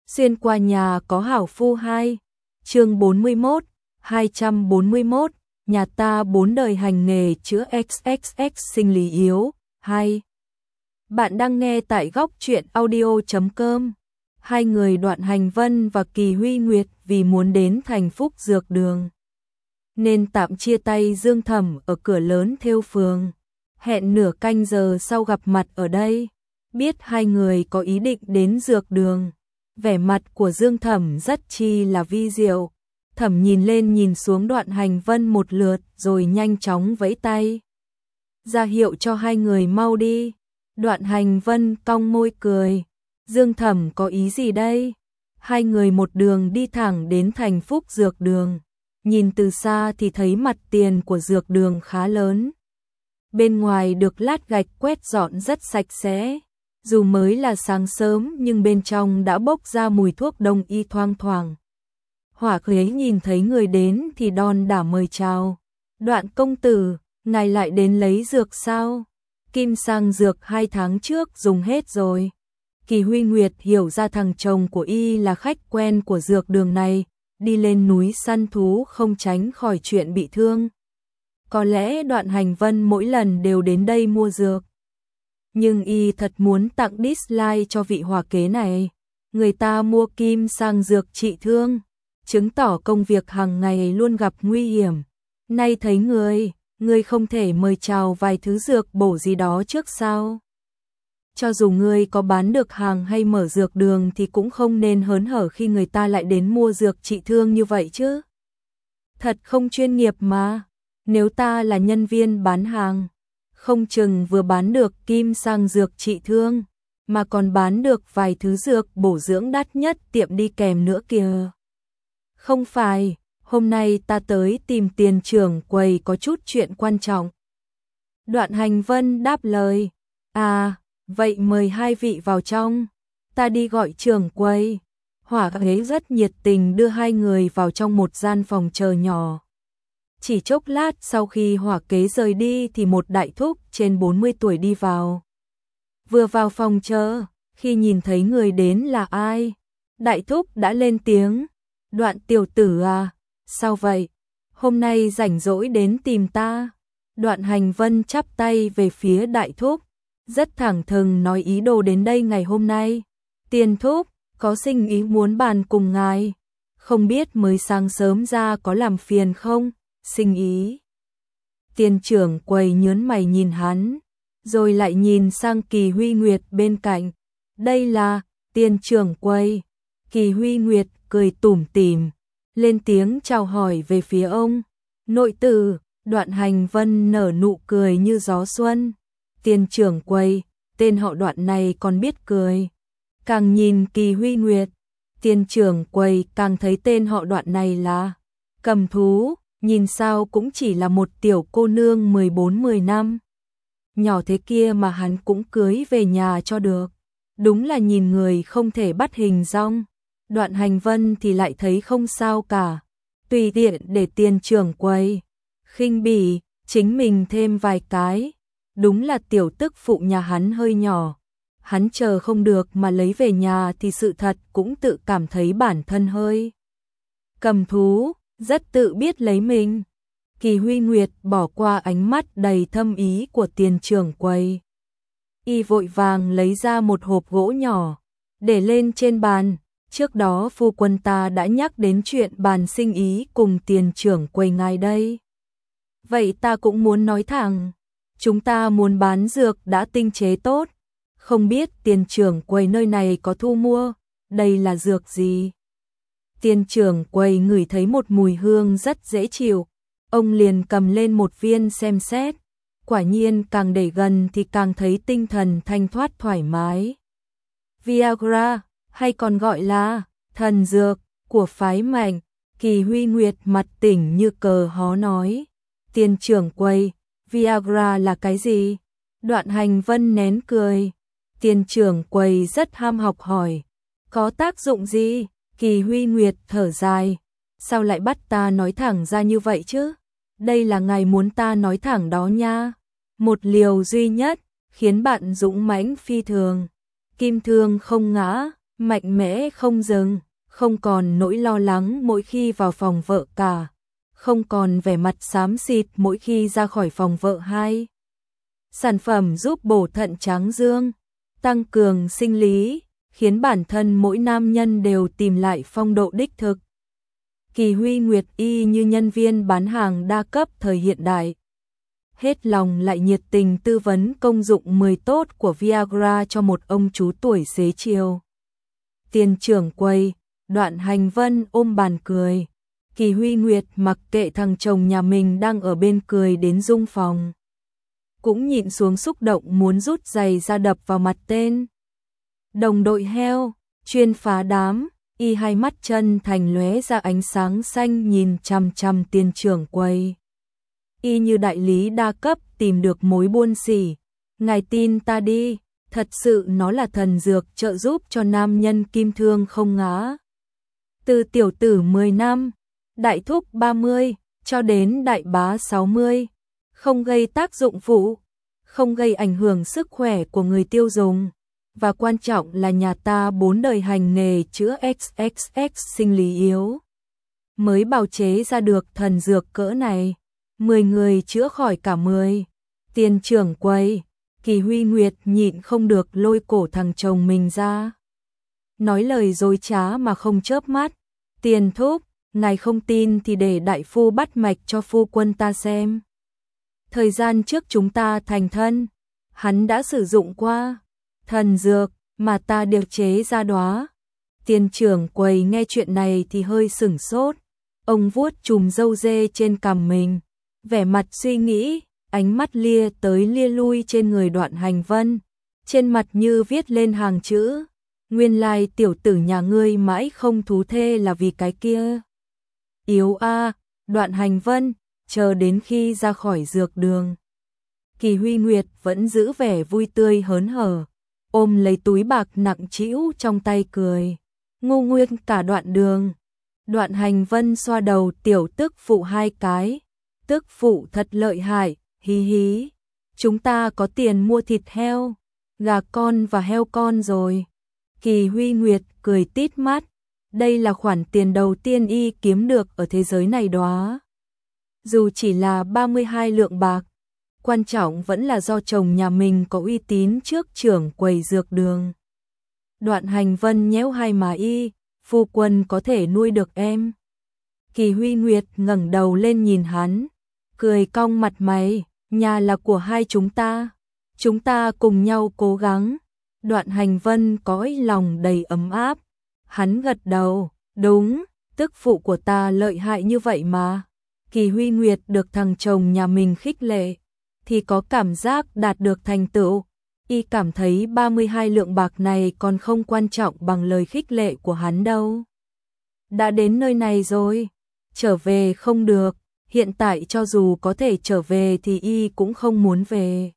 Xuyên qua nhà có hảo phu 2, chương 41, 241, nhà ta 4 đời hành nghề chữa XXX sinh lý yếu, 2. Bạn đang nghe tại góc truyện audio.com. Hai người Đoạn Hành Vân và Kỳ Huy Nguyệt vì muốn đến thành Phúc Dược Đường nên tạm chia tay Dương Thẩm ở cửa lớn Thêu Phường. Hẹn nửa canh giờ sau gặp mặt ở đây. Biết hai người có ý định đến Dược Đường, vẻ mặt của Dương Thẩm rất chi là vi diệu. Thẩm nhìn lên nhìn xuống Đoạn Hành Vân một lượt rồi nhanh chóng vẫy tay ra hiệu cho hai người mau đi. Đoạn Hành Vân cong môi cười. Dương Thẩm có ý gì đây? Hai người một đường đi thẳng đến thành Phúc Dược Đường. Nhìn từ xa thì thấy mặt tiền của dược đường khá lớn. Bên ngoài được lát gạch quét dọn rất sạch sẽ. Dù mới là sáng sớm nhưng bên trong đã bốc ra mùi thuốc đông y thoang thoảng. Hỏa Khế nhìn thấy người đến thì đon đả mời chào. Đoạn công tử, ngài lại đến lấy dược sao? Kim sang dược 2 tháng trước dùng hết rồi. Kỳ Huy Nguyệt hiểu ra thằng chồng của y là khách quen của dược đường này, đi lên núi săn thú không tránh khỏi chuyện bị thương. Có lẽ Đoạn Hành Vân mỗi lần đều đến đây mua dược. Nhưng y thật muốn tặng dislike cho vị hỏa kế này. Người ta mua kim sang dược trị thương, chứng tỏ công việc hàng ngày luôn gặp nguy hiểm. Nay thấy ngươi không thể mời chào vài thứ dược bổ gì đó trước sao? Cho dù ngươi có bán được hàng hay mở dược đường thì cũng không nên hớn hở khi người ta lại đến mua dược trị thương như vậy chứ. Thật không chuyên nghiệp mà. Nếu ta là nhân viên bán hàng, không chừng vừa bán được kim sang dược trị thương, mà còn bán được vài thứ dược bổ dưỡng đắt nhất tiệm đi kèm nữa kìa. Không phải, hôm nay ta tới tìm tiền trưởng quầy có chút chuyện quan trọng. Đoạn Hành Vân đáp lời. À, vậy mời hai vị vào trong, ta đi gọi trưởng quầy. Hỏa Khế rất nhiệt tình đưa hai người vào trong một gian phòng chờ nhỏ. Chỉ chốc lát sau khi Hỏa Kế rời đi thì một đại thúc trên 40 tuổi đi vào. Vừa vào phòng chờ, khi nhìn thấy người đến là ai, đại thúc đã lên tiếng. Đoạn tiểu tử à, sao vậy? Hôm nay rảnh rỗi đến tìm ta. Đoạn Hành Vân chắp tay về phía đại thúc, rất thẳng thừng nói ý đồ đến đây ngày hôm nay. Tiền thúc, có sinh ý muốn bàn cùng ngài. Không biết mới sáng sớm ra có làm phiền không? Sinh ý. Tiền trưởng quầy nhớn mày nhìn hắn, rồi lại nhìn sang Kỳ Huy Nguyệt bên cạnh. Đây là tiền trưởng quầy. Kỳ Huy Nguyệt cười tủm tỉm, lên tiếng chào hỏi về phía ông. Nội tử. Đoạn Hành Vân nở nụ cười như gió xuân. Tiền trưởng quầy, tên họ Đoạn này còn biết cười. Càng nhìn Kỳ Huy Nguyệt, tiền trưởng quầy càng thấy tên họ Đoạn này là cầm thú, nhìn sao cũng chỉ là một tiểu cô nương 14-10 năm. Nhỏ thế kia mà hắn cũng cưới về nhà cho được. Đúng là nhìn người không thể bắt hình dong. Đoạn Hành Vân thì lại thấy không sao cả. Tùy tiện để tiền trưởng quầy khinh bỉ, chính mình thêm vài cái. Đúng là tiểu tức phụ nhà hắn hơi nhỏ. Hắn chờ không được mà lấy về nhà thì sự thật cũng tự cảm thấy bản thân hơi cầm thú, rất tự biết lấy mình. Kỳ Huy Nguyệt bỏ qua ánh mắt đầy thâm ý của tiền trưởng quầy. Y vội vàng lấy ra một hộp gỗ nhỏ, để lên trên bàn. Trước đó phu quân ta đã nhắc đến chuyện bàn sinh ý cùng tiền trưởng quầy ngài đây. Vậy ta cũng muốn nói thẳng, chúng ta muốn bán dược đã tinh chế tốt. Không biết tiền trưởng quầy nơi này có thu mua, đây là dược gì? Tiền trưởng quầy ngửi thấy một mùi hương rất dễ chịu. Ông liền cầm lên một viên xem xét. Quả nhiên càng để gần thì càng thấy tinh thần thanh thoát thoải mái. Viagra, hay còn gọi là thần dược của phái Mạnh. Kỳ Huy Nguyệt mặt tỉnh như cờ hó nói. Tiền trưởng quầy, Viagra là cái gì? Đoạn Hành Vân nén cười. Tiền trưởng quầy rất ham học hỏi. Có tác dụng gì? Kỳ Huy Nguyệt thở dài. Sao lại bắt ta nói thẳng ra như vậy chứ? Đây là ngài muốn ta nói thẳng đó nha. Một liều duy nhất, khiến bạn dũng mãnh phi thường. Kim thương không ngã, mạnh mẽ không dừng, không còn nỗi lo lắng mỗi khi vào phòng vợ cả, không còn vẻ mặt xám xịt mỗi khi ra khỏi phòng vợ hai. Sản phẩm giúp bổ thận tráng dương, tăng cường sinh lý, khiến bản thân mỗi nam nhân đều tìm lại phong độ đích thực. Kỳ Huy Nguyệt y như nhân viên bán hàng đa cấp thời hiện đại. Hết lòng lại nhiệt tình tư vấn công dụng 10 tốt của Viagra cho một ông chú tuổi xế chiều. Tiền trưởng quầy, Đoạn Hành Vân ôm bàn cười. Kỳ Huy Nguyệt mặc kệ thằng chồng nhà mình đang ở bên cười đến rung phòng. Cũng nhịn xuống xúc động muốn rút giày ra đập vào mặt tên đồng đội heo, chuyên phá đám, y hai mắt chân thành lóe ra ánh sáng xanh nhìn chằm chằm tiền trưởng quầy. Y như đại lý đa cấp tìm được mối buôn xỉ. Ngài tin ta đi, thật sự nó là thần dược trợ giúp cho nam nhân kim thương không ngã. Từ tiểu tử 10 năm, đại thúc 30, cho đến đại bá 60, không gây tác dụng phụ, không gây ảnh hưởng sức khỏe của người tiêu dùng. Và quan trọng là nhà ta 4 đời hành nghề chữa XXX sinh lý yếu, mới bào chế ra được thần dược cỡ này. 10 người chữa khỏi cả 10. Tiền trưởng quầy, Kỳ Huy Nguyệt nhịn không được lôi cổ thằng chồng mình ra. Nói lời dối trá mà không chớp mắt. Tiền thúc, ngài không tin thì để đại phu bắt mạch cho phu quân ta xem. Thời gian trước chúng ta thành thân, hắn đã sử dụng qua thần dược mà ta điều chế ra đó. Tiền trưởng quầy nghe chuyện này thì hơi sửng sốt. Ông vuốt chùm râu dê trên cằm mình, vẻ mặt suy nghĩ, ánh mắt lia tới lia lui trên người Đoạn Hành Vân, trên mặt như viết lên hàng chữ. Nguyên lai tiểu tử nhà ngươi mãi không thú thê là vì cái kia. Yếu a, Đoạn Hành Vân, chờ đến khi ra khỏi dược đường. Kỳ Huy Nguyệt vẫn giữ vẻ vui tươi hớn hở, ôm lấy túi bạc nặng trĩu trong tay cười. Ngu nguyên cả đoạn đường. Đoạn Hành Vân xoa đầu tiểu tức phụ 2 cái. Tức phụ thật lợi hại, hí hí. Chúng ta có tiền mua thịt heo, gà con và heo con rồi. Kỳ Huy Nguyệt cười tít mắt. Đây là khoản tiền đầu tiên y kiếm được ở thế giới này đó. Dù chỉ là 32 lượng bạc, quan trọng vẫn là do chồng nhà mình có uy tín trước trưởng quầy dược đường. Đoạn Hành Vân nhéo hai má y, phu quân có thể nuôi được em. Kỳ Huy Nguyệt ngẩng đầu lên nhìn hắn, cười cong mặt mày, nhà là của hai chúng ta cùng nhau cố gắng. Đoạn Hành Vân có lòng đầy ấm áp, hắn gật đầu, đúng, tức phụ của ta lợi hại như vậy mà. Kỳ Huy Nguyệt được thằng chồng nhà mình khích lệ, thì có cảm giác đạt được thành tựu. Y cảm thấy 32 lượng bạc này còn không quan trọng bằng lời khích lệ của hắn đâu. Đã đến nơi này rồi, trở về không được, hiện tại cho dù có thể trở về thì y cũng không muốn về.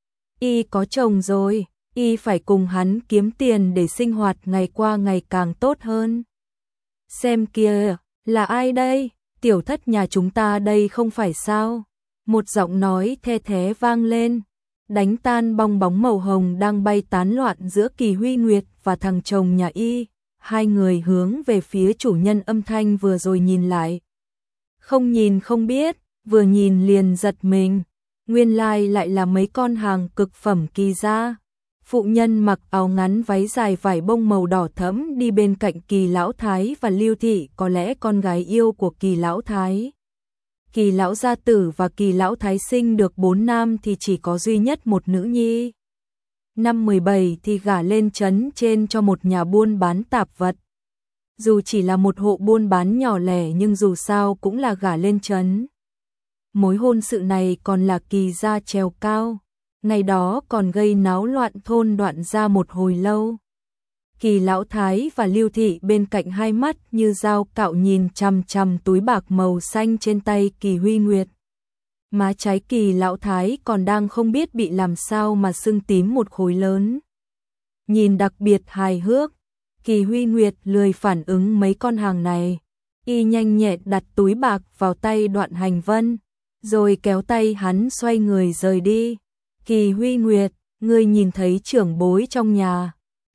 Y có chồng rồi, y phải cùng hắn kiếm tiền để sinh hoạt ngày qua ngày càng tốt hơn. Xem kìa, là ai đây? Tiểu thất nhà chúng ta đây không phải sao? Một giọng nói the thé vang lên, đánh tan bong bóng màu hồng đang bay tán loạn giữa Kỳ Huy Nguyệt và thằng chồng nhà y. Hai người hướng về phía chủ nhân âm thanh vừa rồi nhìn lại. Không nhìn không biết, vừa nhìn liền giật mình. Nguyên lai lại là mấy con hàng cực phẩm Kỳ gia. Phụ nhân mặc áo ngắn váy dài vải bông màu đỏ thẫm đi bên cạnh Kỳ lão thái và Lưu thị, có lẽ con gái yêu của Kỳ lão thái. Kỳ lão gia tử và Kỳ lão thái sinh được 4 nam thì chỉ có duy nhất một nữ nhi. Năm 17 thì gả lên trấn trên cho một nhà buôn bán tạp vật. Dù chỉ là một hộ buôn bán nhỏ lẻ nhưng dù sao cũng là gả lên trấn. Mối hôn sự này còn là Kỳ gia trèo cao. Ngày đó còn gây náo loạn thôn Đoạn gia một hồi lâu. Kỳ lão thái và Lưu thị bên cạnh hai mắt như dao cạo nhìn chằm chằm túi bạc màu xanh trên tay Kỳ Huy Nguyệt. Má trái Kỳ lão thái còn đang không biết bị làm sao mà sưng tím một khối lớn. Nhìn đặc biệt hài hước, Kỳ Huy Nguyệt lười phản ứng mấy con hàng này. Y nhanh nhẹn đặt túi bạc vào tay Đoạn Hành Vân, rồi kéo tay hắn xoay người rời đi. Kỳ Huy Nguyệt, ngươi nhìn thấy trưởng bối trong nhà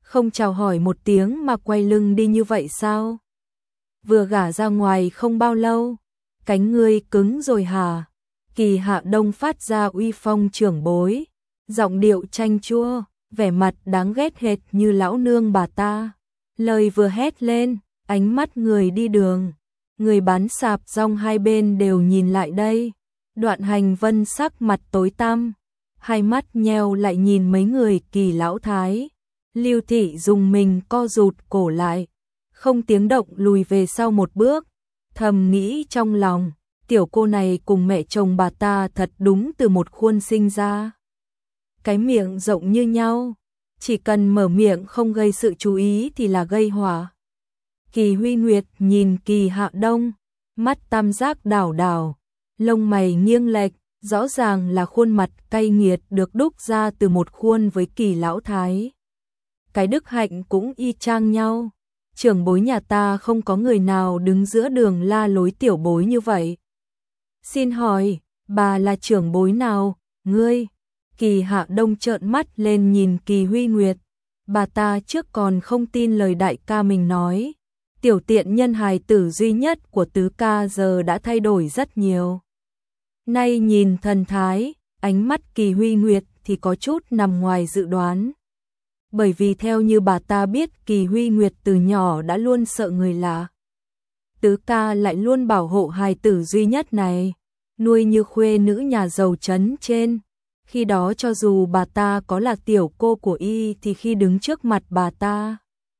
không chào hỏi một tiếng mà quay lưng đi như vậy sao? Vừa gả ra ngoài không bao lâu, cánh ngươi cứng rồi hả? Kỳ Hạ Đông phát ra uy phong trưởng bối, giọng điệu chanh chua, vẻ mặt đáng ghét hệt như lão nương bà ta. Lời vừa hét lên, ánh mắt người đi đường, người bán sạp rong hai bên đều nhìn lại đây. Đoạn Hành Vân sắc mặt tối tăm, hai mắt nheo lại nhìn mấy người Kỳ lão thái. Lưu Thị dùng mình co rụt cổ lại, không tiếng động lùi về sau một bước, thầm nghĩ trong lòng, tiểu cô này cùng mẹ chồng bà ta thật đúng từ một khuôn sinh ra. Cái miệng rộng như nhau, chỉ cần mở miệng không gây sự chú ý thì là gây họa. Kỳ Huy Nguyệt nhìn Kỳ Hạ Đông, mắt tam giác đảo đảo, lông mày nghiêng lệch, rõ ràng là khuôn mặt cay nghiệt được đúc ra từ một khuôn với Kỳ lão thái. Cái đức hạnh cũng y chang nhau, trưởng bối nhà ta không có người nào đứng giữa đường la lối tiểu bối như vậy. Xin hỏi, bà là trưởng bối nào, ngươi? Kỳ Hạ Đông trợn mắt lên nhìn Kỳ Huy Nguyệt, bà ta trước còn không tin lời đại ca mình nói. Tiểu tiện nhân hài tử duy nhất của tứ ca giờ đã thay đổi rất nhiều. Nay nhìn thần thái, ánh mắt Kỳ Huy Nguyệt thì có chút nằm ngoài dự đoán. Bởi vì theo như bà ta biết Kỳ Huy Nguyệt từ nhỏ đã luôn sợ người lạ. Tứ ca lại luôn bảo hộ hài tử duy nhất này, nuôi như khuê nữ nhà giàu trấn trên. Khi đó cho dù bà ta có là tiểu cô của y thì khi đứng trước mặt bà ta,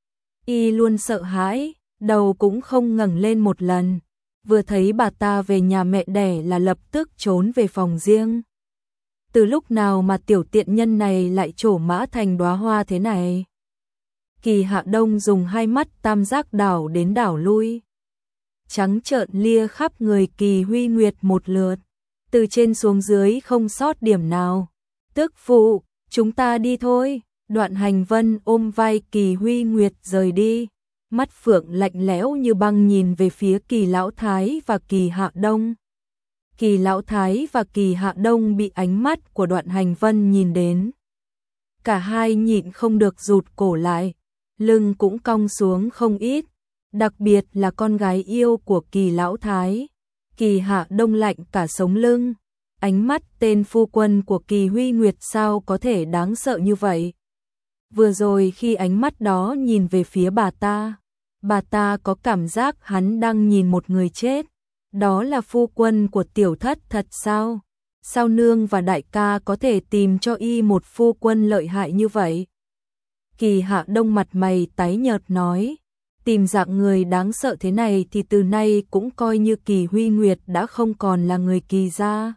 y luôn sợ hãi, đầu cũng không ngẩng lên một lần. Vừa thấy bà ta về nhà mẹ đẻ là lập tức trốn về phòng riêng. Từ lúc nào mà tiểu tiện nhân này lại trổ mã thành đóa hoa thế này? Kỳ Hạ Đông dùng hai mắt tam giác đảo đến đảo lui, trắng trợn lia khắp người Kỳ Huy Nguyệt một lượt, từ trên xuống dưới không sót điểm nào. Tức phụ, chúng ta đi thôi. Đoạn Hành Vân ôm vai Kỳ Huy Nguyệt rời đi, mắt phượng lạnh lẽo như băng nhìn về phía Kỳ lão thái và Kỳ Hạ Đông. Kỳ lão thái và Kỳ Hạ Đông bị ánh mắt của Đoạn Hành Vân nhìn đến, cả hai nhịn không được rụt cổ lại, lưng cũng cong xuống không ít, đặc biệt là con gái yêu của Kỳ lão thái. Kỳ Hạ Đông lạnh cả sống lưng, ánh mắt tên phu quân của Kỳ Huy Nguyệt sao có thể đáng sợ như vậy. Vừa rồi khi ánh mắt đó nhìn về phía bà ta có cảm giác hắn đang nhìn một người chết. Đó là phu quân của tiểu thất thật sao? Sao nương và đại ca có thể tìm cho y một phu quân lợi hại như vậy? Kỳ Hạ Đông mặt mày tái nhợt nói, tìm dạng người đáng sợ thế này thì từ nay cũng coi như Kỳ Huy Nguyệt đã không còn là người Kỳ gia.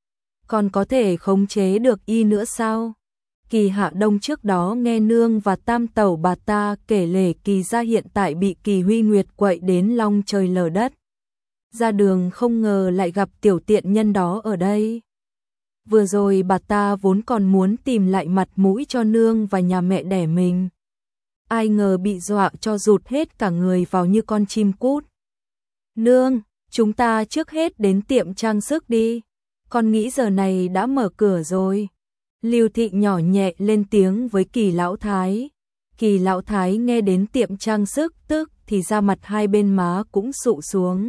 Còn có thể khống chế được y nữa sao? Kỳ Hạ Đông trước đó nghe nương và tam tẩu bà ta kể lể Kỳ gia hiện tại bị Kỳ Huy Nguyệt quậy đến long trời lở đất. Ra đường không ngờ lại gặp tiểu tiện nhân đó ở đây. Vừa rồi bà ta vốn còn muốn tìm lại mặt mũi cho nương và nhà mẹ đẻ mình. Ai ngờ bị dọa cho rụt hết cả người vào như con chim cút. Nương, chúng ta trước hết đến tiệm trang sức đi. Con nghĩ giờ này đã mở cửa rồi. Lưu Thị nhỏ nhẹ lên tiếng với Kỳ lão thái. Kỳ lão thái nghe đến tiệm trang sức tức thì da mặt hai bên má cũng sụ xuống.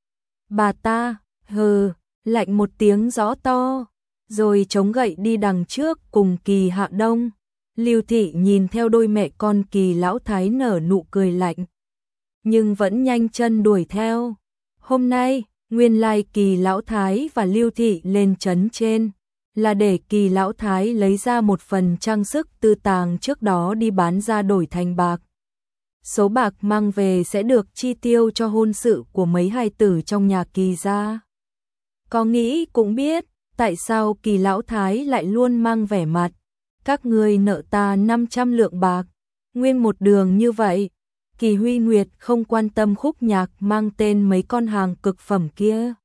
Bà ta, hừ, lạnh một tiếng rõ to, rồi chống gậy đi đằng trước cùng Kỳ Hạ Đông. Lưu Thị nhìn theo đôi mẹ con Kỳ lão thái nở nụ cười lạnh, nhưng vẫn nhanh chân đuổi theo. Hôm nay, nguyên lai Kỳ lão thái và Lưu Thị lên trấn trên là để Kỳ lão thái lấy ra một phần trang sức tư tàng trước đó đi bán ra đổi thành bạc. Số bạc mang về sẽ được chi tiêu cho hôn sự của mấy hài tử trong nhà Kỳ gia. Có nghĩ cũng biết tại sao Kỳ lão thái lại luôn mang vẻ mặt các ngươi nợ ta 500 lượng bạc. Nguyên một đường như vậy, Kỳ Huy Nguyệt không quan tâm khúc nhạc mang tên mấy con hàng cực phẩm kia.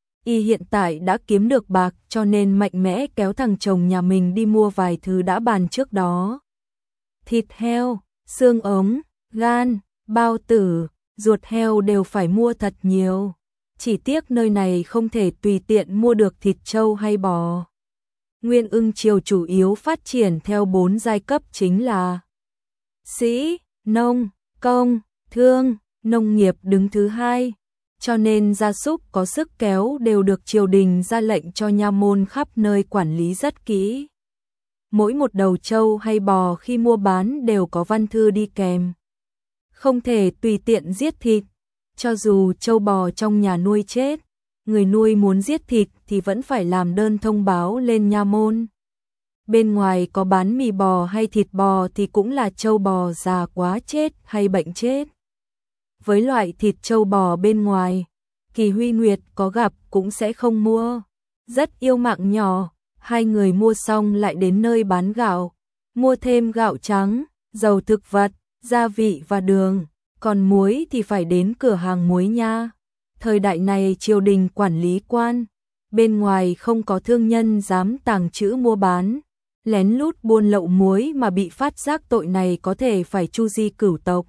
Y hiện tại đã kiếm được bạc cho nên mạnh mẽ kéo thằng chồng nhà mình đi mua vài thứ đã bàn trước đó. Thịt heo, xương ống, gan, bao tử, ruột heo đều phải mua thật nhiều. Chỉ tiếc nơi này không thể tùy tiện mua được thịt trâu hay bò. Nguyên Ưng Triều chủ yếu phát triển theo 4 giai cấp chính là sĩ, nông, công, thương, nông nghiệp đứng thứ hai. Cho nên gia súc có sức kéo đều được triều đình ra lệnh cho nha môn khắp nơi quản lý rất kỹ. Mỗi một đầu trâu hay bò khi mua bán đều có văn thư đi kèm. Không thể tùy tiện giết thịt, cho dù trâu bò trong nhà nuôi chết, người nuôi muốn giết thịt thì vẫn phải làm đơn thông báo lên nha môn. Bên ngoài có bán mì bò hay thịt bò thì cũng là trâu bò già quá chết hay bệnh chết. Với loại thịt trâu bò bên ngoài, Kỳ Huy Nguyệt có gặp cũng sẽ không mua. Rất yêu mạng nhỏ, hai người mua xong lại đến nơi bán gạo, mua thêm gạo trắng, dầu thực vật, gia vị và đường, còn muối thì phải đến cửa hàng muối nha. Thời đại này triều đình quản lý quan, bên ngoài không có thương nhân dám tàng trữ mua bán, lén lút buôn lậu muối mà bị phát giác tội này có thể phải tru di cửu tộc.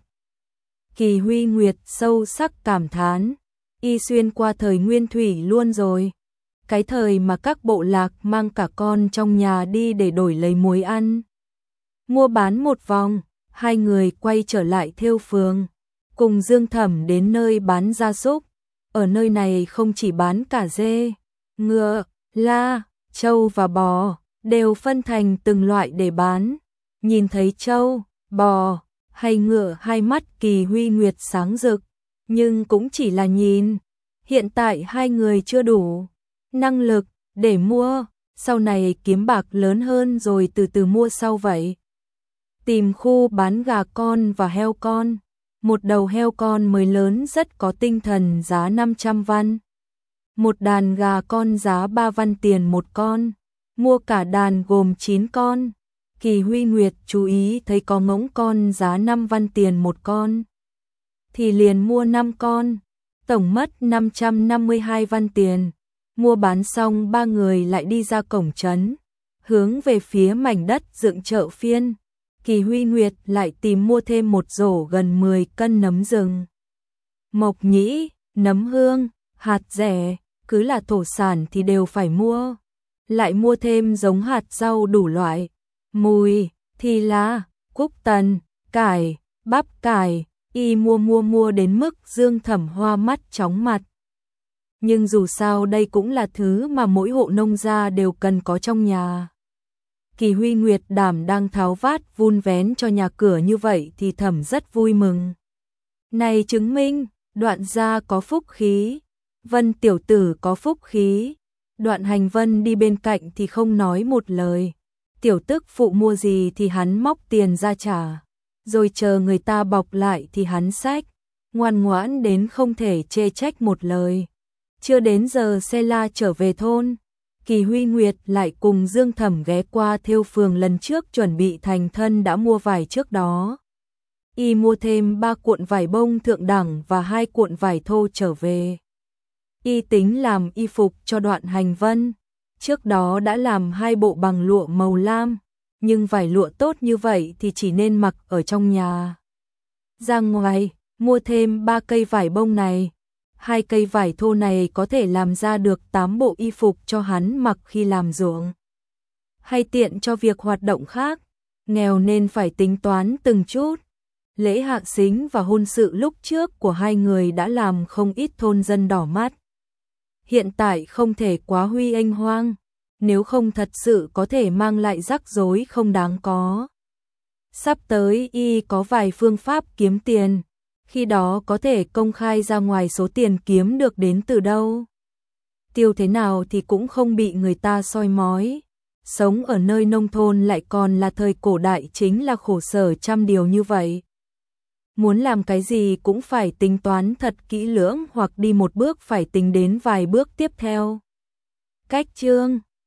Kỳ Huy Nguyệt sâu sắc cảm thán, y xuyên qua thời nguyên thủy luôn rồi. Cái thời mà các bộ lạc mang cả con trong nhà đi để đổi lấy muối ăn. Mua bán một vòng, hai người quay trở lại thêu phường, cùng Dương Thẩm đến nơi bán gia súc. Ở nơi này không chỉ bán cả dê, ngựa, la, trâu và bò, đều phân thành từng loại để bán. Nhìn thấy trâu, bò hay ngựa, hai mắt Kỳ Huy Nguyệt sáng rực, nhưng cũng chỉ là nhìn. Hiện tại hai người chưa đủ năng lực để mua, sau này kiếm bạc lớn hơn rồi từ từ mua sau vậy. Tìm khu bán gà con và heo con. Một đầu heo con mới lớn rất có tinh thần giá 500 văn. Một đàn gà con giá 3 văn tiền một con. Mua cả đàn gồm 9 con. Kỳ Huy Nguyệt chú ý thấy có ngỗng con giá 5 văn tiền một con. Thì liền mua 5 con. Tổng mất 552 văn tiền. Mua bán xong ba người lại đi ra cổng trấn, hướng về phía mảnh đất dựng chợ phiên. Kỳ Huy Nguyệt lại tìm mua thêm một rổ gần 10 cân nấm rừng, mộc nhĩ, nấm hương, hạt rẻ, cứ là thổ sản thì đều phải mua. Lại mua thêm giống hạt rau đủ loại, mùi, thì lá, cúc tần, cải, bắp cải, y mua đến mức Dương Thẩm hoa mắt chóng mặt. Nhưng dù sao đây cũng là thứ mà mỗi hộ nông gia đều cần có trong nhà. Kỳ Huy Nguyệt đảm đang tháo vát vun vén cho nhà cửa như vậy thì Thẩm rất vui mừng. Này chứng minh, Đoạn gia có phúc khí, Vân tiểu tử có phúc khí. Đoạn Hành Vân đi bên cạnh thì không nói một lời. Tiểu tức phụ mua gì thì hắn móc tiền ra trả, rồi chờ người ta bọc lại thì hắn xách, ngoan ngoãn đến không thể chê trách một lời. Chưa đến giờ xe la trở về thôn, Kỳ Huy Nguyệt lại cùng Dương Thẩm ghé qua thêu phường lần trước chuẩn bị thành thân đã mua vải trước đó. Y mua thêm 3 cuộn vải bông thượng đẳng và 2 cuộn vải thô trở về. Y tính làm y phục cho Đoạn Hành Vân. Trước đó đã làm 2 bộ bằng lụa màu lam, nhưng vải lụa tốt như vậy thì chỉ nên mặc ở trong nhà. Ra ngoài, mua thêm 3 cây vải bông này. 2 cây vải thô này có thể làm ra được 8 bộ y phục cho hắn mặc khi làm ruộng, hay tiện cho việc hoạt động khác. Nghèo nên phải tính toán từng chút. Lễ hạ sính và hôn sự lúc trước của hai người đã làm không ít thôn dân đỏ mắt. Hiện tại không thể quá huy anh hoang, nếu không thật sự có thể mang lại rắc rối không đáng có. Sắp tới y có vài phương pháp kiếm tiền, khi đó có thể công khai ra ngoài số tiền kiếm được đến từ đâu. Tiêu thế nào thì cũng không bị người ta soi mói. Sống ở nơi nông thôn lại còn là thời cổ đại chính là khổ sở trăm điều như vậy. Muốn làm cái gì cũng phải tính toán thật kỹ lưỡng, hoặc đi một bước phải tính đến vài bước tiếp theo. Cách chương